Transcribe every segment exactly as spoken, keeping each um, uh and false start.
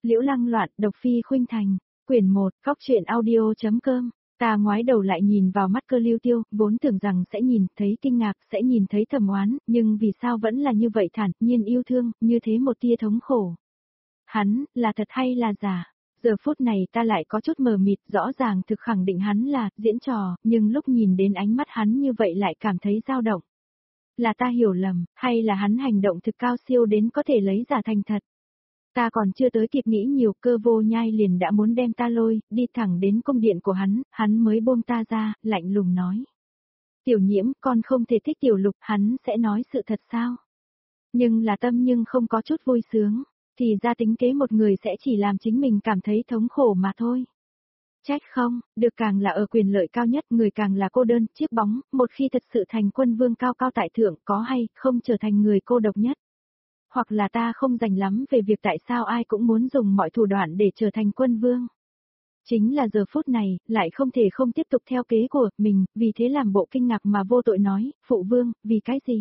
Liễu Lăng Loạn, độc phi khuynh thành, quyển một, Cóc truyện audio.com. Ta ngoái đầu lại nhìn vào mắt Cơ Lưu Tiêu, vốn tưởng rằng sẽ nhìn thấy kinh ngạc, sẽ nhìn thấy thầm oán, nhưng vì sao vẫn là như vậy thản nhiên yêu thương, như thế một tia thống khổ. Hắn, là thật hay là giả? Giờ phút này ta lại có chút mờ mịt, rõ ràng thực khẳng định hắn là diễn trò, nhưng lúc nhìn đến ánh mắt hắn như vậy lại cảm thấy dao động. Là ta hiểu lầm, hay là hắn hành động thực cao siêu đến có thể lấy giả thành thật? Ta còn chưa tới kịp nghĩ nhiều, Cơ Vô Nhai liền đã muốn đem ta lôi, đi thẳng đến cung điện của hắn, hắn mới buông ta ra, lạnh lùng nói. Tiểu Nhiễm, con không thể thích Tiểu Lục, hắn sẽ nói sự thật sao? Nhưng là tâm nhưng không có chút vui sướng, thì ra tính kế một người sẽ chỉ làm chính mình cảm thấy thống khổ mà thôi. Trách không, được càng là ở quyền lợi cao nhất, người càng là cô đơn, chiếc bóng, một khi thật sự thành quân vương cao cao tại thượng, có hay không trở thành người cô độc nhất. Hoặc là ta không rành lắm về việc tại sao ai cũng muốn dùng mọi thủ đoạn để trở thành quân vương. Chính là giờ phút này, lại không thể không tiếp tục theo kế của mình, vì thế làm bộ kinh ngạc mà vô tội nói, phụ vương, vì cái gì?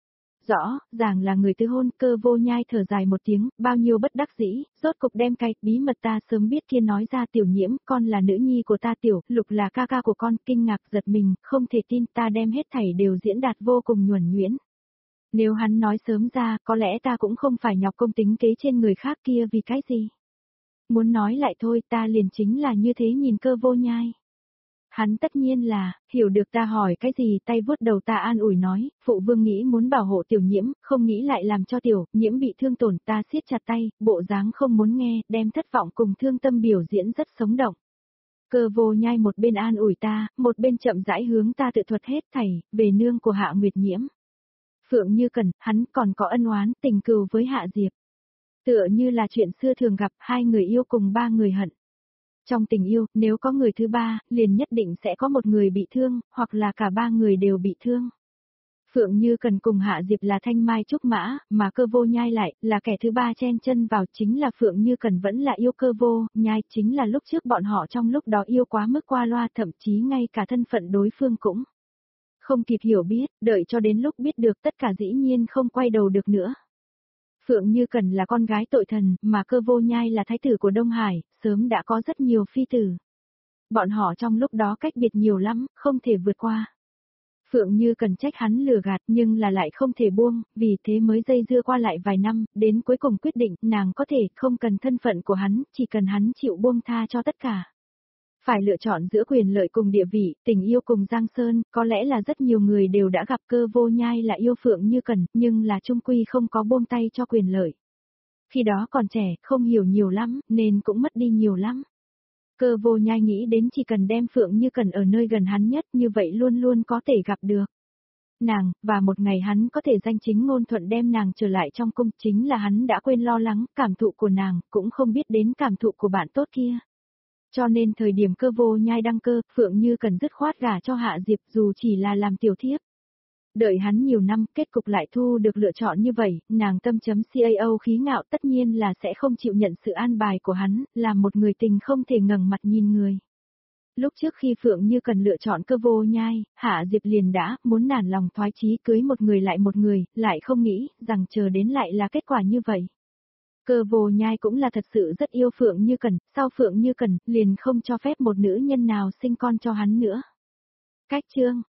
Rõ, ràng là người tư hôn. Cơ Vô Nhai thở dài một tiếng, bao nhiêu bất đắc dĩ, rốt cục đem cái bí mật ta sớm biết kia nói ra. Tiểu Nhiễm, con là nữ nhi của ta, Tiểu Lục là ca ca của con. Kinh ngạc giật mình, không thể tin, ta đem hết thảy đều diễn đạt vô cùng nhuần nhuyễn. Nếu hắn nói sớm ra, có lẽ ta cũng không phải nhọc công tính kế trên người khác kia vì cái gì. Muốn nói lại thôi, ta liền chính là như thế nhìn Cơ Vô Nhai. Hắn tất nhiên là, hiểu được ta hỏi cái gì, tay vuốt đầu ta an ủi nói, phụ vương nghĩ muốn bảo hộ Tiểu Nhiễm, không nghĩ lại làm cho Tiểu Nhiễm bị thương tổn, ta siết chặt tay, bộ dáng không muốn nghe, đem thất vọng cùng thương tâm biểu diễn rất sống động. Cơ Vô Nhai một bên an ủi ta, một bên chậm rãi hướng ta tự thuật hết thảy, về nương của Hạ Nguyệt Nhiễm. Phượng Như Cần, hắn còn có ân oán, tình cừu với Hạ Diệp. Tựa như là chuyện xưa thường gặp, hai người yêu cùng ba người hận. Trong tình yêu, nếu có người thứ ba, liền nhất định sẽ có một người bị thương, hoặc là cả ba người đều bị thương. Phượng Như Cần cùng Hạ Diệp là thanh mai trúc mã, mà Cơ Vô Nhai lại, là kẻ thứ ba chen chân vào, chính là Phượng Như Cần vẫn là yêu Cơ Vô Nhai, chính là lúc trước bọn họ trong lúc đó yêu quá mức qua loa, thậm chí ngay cả thân phận đối phương cũng không kịp hiểu biết, đợi cho đến lúc biết được tất cả dĩ nhiên không quay đầu được nữa. Phượng Như Cần là con gái tội thần, mà Cơ Vô Nhai là thái tử của Đông Hải, sớm đã có rất nhiều phi tử. Bọn họ trong lúc đó cách biệt nhiều lắm, không thể vượt qua. Phượng Như Cần trách hắn lừa gạt nhưng là lại không thể buông, vì thế mới dây dưa qua lại vài năm, đến cuối cùng quyết định nàng có thể không cần thân phận của hắn, chỉ cần hắn chịu buông tha cho tất cả. Phải lựa chọn giữa quyền lợi cùng địa vị, tình yêu cùng Giang Sơn, có lẽ là rất nhiều người đều đã gặp Cơ Vô Nhai là yêu Phượng Như Cần, nhưng là chung quy không có buông tay cho quyền lợi. Khi đó còn trẻ, không hiểu nhiều lắm, nên cũng mất đi nhiều lắm. Cơ Vô Nhai nghĩ đến chỉ cần đem Phượng Như Cần ở nơi gần hắn nhất, như vậy luôn luôn có thể gặp được nàng, và một ngày hắn có thể danh chính ngôn thuận đem nàng trở lại trong cung, chính là hắn đã quên lo lắng, cảm thụ của nàng, cũng không biết đến cảm thụ của bạn tốt kia. Cho nên thời điểm Cơ Vô Nhai đăng cơ, Phượng Như Cần dứt khoát gả cho Hạ Diệp dù chỉ là làm tiểu thiếp. Đợi hắn nhiều năm, kết cục lại thu được lựa chọn như vậy, nàng tâm chấm cao khí ngạo tất nhiên là sẽ không chịu nhận sự an bài của hắn, là một người tình không thể ngẩng mặt nhìn người. Lúc trước khi Phượng Như Cần lựa chọn Cơ Vô Nhai, Hạ Diệp liền đã muốn nản lòng thoái chí cưới một người lại một người, lại không nghĩ rằng chờ đến lại là kết quả như vậy. Cơ Vô Nhai cũng là thật sự rất yêu Phượng Như Cần, sau Phượng Như Cần, liền không cho phép một nữ nhân nào sinh con cho hắn nữa. Cách chương